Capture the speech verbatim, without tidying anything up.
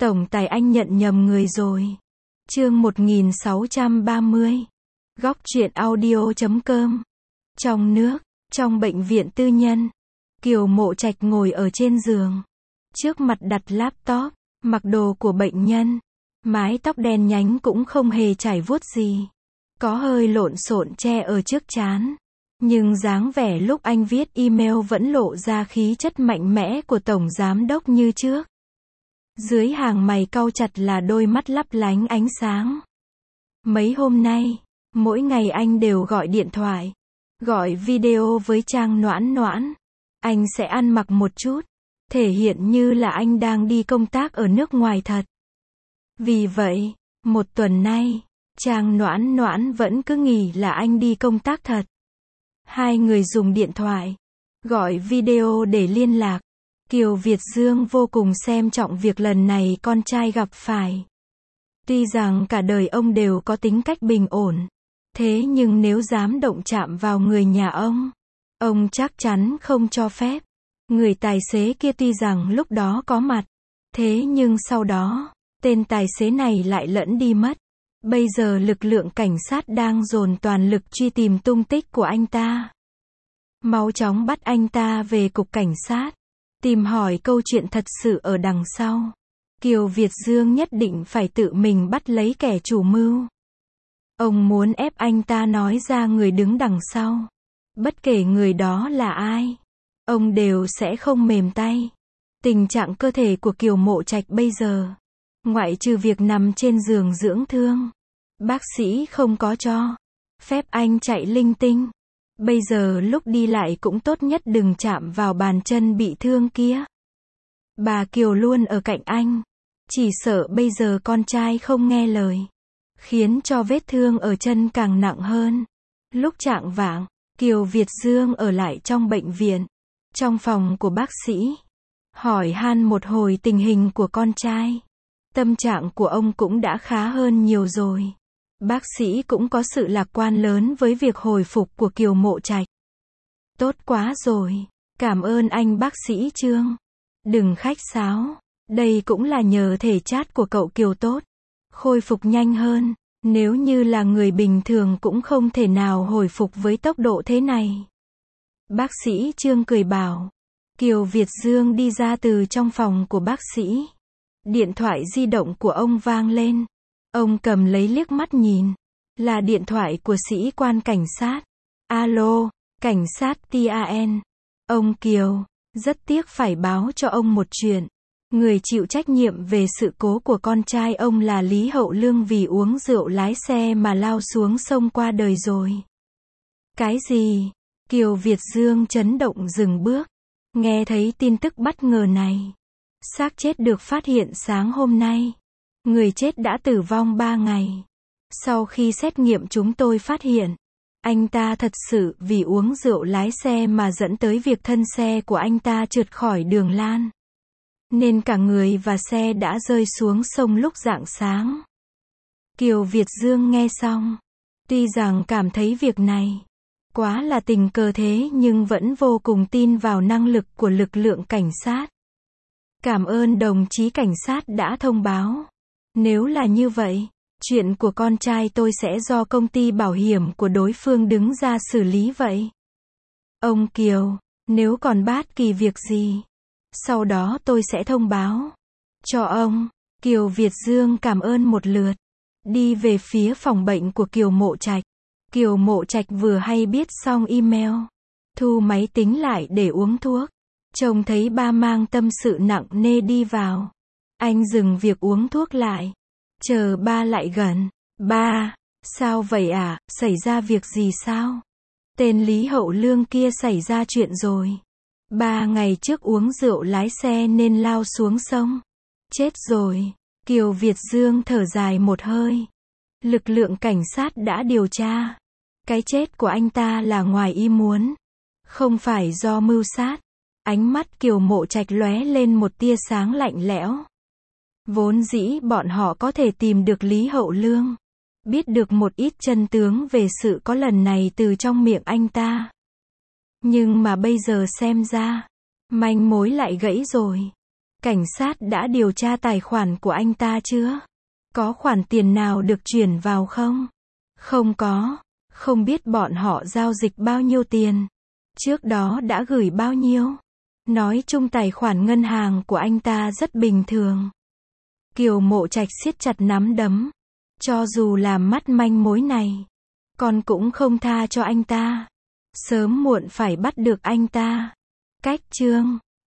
Tổng tài anh nhận nhầm người rồi. Chương một nghìn sáu trăm ba mươi. Góc truyện audio chấm com. Trong nước, trong bệnh viện tư nhân, Kiều Mộ Trạch ngồi ở trên giường. Trước mặt đặt laptop, mặc đồ của bệnh nhân. Mái tóc đen nhánh cũng không hề chảy vuốt gì. Có hơi lộn xộn che ở trước trán. Nhưng dáng vẻ lúc anh viết email vẫn lộ ra khí chất mạnh mẽ của tổng giám đốc như trước. Dưới hàng mày cau chặt là đôi mắt lấp lánh ánh sáng. Mấy hôm nay, mỗi ngày anh đều gọi điện thoại, gọi video với Trang Noãn Noãn. Anh sẽ ăn mặc một chút, thể hiện như là anh đang đi công tác ở nước ngoài thật. Vì vậy, một tuần nay, Trang Noãn Noãn vẫn cứ nghĩ là anh đi công tác thật. Hai người dùng điện thoại, gọi video để liên lạc. Kiều Việt Dương vô cùng xem trọng việc lần này con trai gặp phải. Tuy rằng cả đời ông đều có tính cách bình ổn, thế nhưng nếu dám động chạm vào người nhà ông, ông chắc chắn không cho phép. Người tài xế kia tuy rằng lúc đó có mặt, thế nhưng sau đó, tên tài xế này lại lẫn đi mất. Bây giờ lực lượng cảnh sát đang dồn toàn lực truy tìm tung tích của anh ta. Mau chóng bắt anh ta về cục cảnh sát, tìm hỏi câu chuyện thật sự ở đằng sau. Kiều Việt Dương nhất định phải tự mình bắt lấy kẻ chủ mưu. Ông muốn ép anh ta nói ra người đứng đằng sau. Bất kể người đó là ai, ông đều sẽ không mềm tay. Tình trạng cơ thể của Kiều Mộ Trạch bây giờ, ngoại trừ việc nằm trên giường dưỡng thương, bác sĩ không có cho phép anh chạy linh tinh. Bây giờ lúc đi lại cũng tốt nhất đừng chạm vào bàn chân bị thương kia. Bà Kiều luôn ở cạnh anh, chỉ sợ bây giờ con trai không nghe lời, khiến cho vết thương ở chân càng nặng hơn. Lúc chạng vạng, Kiều Việt Dương ở lại trong bệnh viện, trong phòng của bác sĩ, hỏi han một hồi tình hình của con trai. Tâm trạng của ông cũng đã khá hơn nhiều rồi. Bác sĩ cũng có sự lạc quan lớn với việc hồi phục của Kiều Mộ Trạch. Tốt quá rồi, cảm ơn anh bác sĩ Trương. Đừng khách sáo, đây cũng là nhờ thể chất của cậu Kiều tốt, khôi phục nhanh hơn. Nếu như là người bình thường cũng không thể nào hồi phục với tốc độ thế này. Bác sĩ Trương cười bảo. Kiều Việt Dương đi ra từ trong phòng của bác sĩ. Điện thoại di động của ông vang lên. Ông cầm lấy liếc mắt nhìn. Là điện thoại của sĩ quan cảnh sát. Alo, cảnh sát tê a en. Ông Kiều, rất tiếc phải báo cho ông một chuyện. Người chịu trách nhiệm về sự cố của con trai ông là Lý Hậu Lương vì uống rượu lái xe mà lao xuống sông qua đời rồi. Cái gì? Kiều Việt Dương chấn động dừng bước. Nghe thấy tin tức bất ngờ này. Xác chết được phát hiện sáng hôm nay. Người chết đã tử vong ba ngày. Sau khi xét nghiệm chúng tôi phát hiện, anh ta thật sự vì uống rượu lái xe mà dẫn tới việc thân xe của anh ta trượt khỏi đường lan. Nên cả người và xe đã rơi xuống sông lúc rạng sáng. Kiều Việt Dương nghe xong, tuy rằng cảm thấy việc này quá là tình cờ thế nhưng vẫn vô cùng tin vào năng lực của lực lượng cảnh sát. Cảm ơn đồng chí cảnh sát đã thông báo. Nếu là như vậy, chuyện của con trai tôi sẽ do công ty bảo hiểm của đối phương đứng ra xử lý vậy. Ông Kiều, nếu còn bất kỳ việc gì, sau đó tôi sẽ thông báo cho ông. Kiều Việt Dương cảm ơn một lượt, đi về phía phòng bệnh của Kiều Mộ Trạch. Kiều Mộ Trạch vừa hay viết xong email, thu máy tính lại để uống thuốc. Trông thấy ba mang tâm sự nặng nề đi vào. Anh dừng việc uống thuốc lại, chờ ba lại gần. Ba, sao vậy ạ, à? Xảy ra việc gì sao? Tên Lý Hậu Lương kia xảy ra chuyện rồi. Ba ngày trước uống rượu lái xe nên lao xuống sông. Chết rồi. Kiều Việt Dương thở dài một hơi. Lực lượng cảnh sát đã điều tra. Cái chết của anh ta là ngoài ý muốn, không phải do mưu sát. Ánh mắt Kiều Mộ Trạch lóe lên một tia sáng lạnh lẽo. Vốn dĩ bọn họ có thể tìm được Lý Hậu Lương, biết được một ít chân tướng về sự có lần này từ trong miệng anh ta. Nhưng mà bây giờ xem ra, manh mối lại gãy rồi. Cảnh sát đã điều tra tài khoản của anh ta chưa? Có khoản tiền nào được chuyển vào không? Không có. Không biết bọn họ giao dịch bao nhiêu tiền. Trước đó đã gửi bao nhiêu. Nói chung tài khoản ngân hàng của anh ta rất bình thường. Kiều Mộ Trạch siết chặt nắm đấm. Cho dù làm mắt manh mối này, con cũng không tha cho anh ta. Sớm muộn phải bắt được anh ta. Cách chương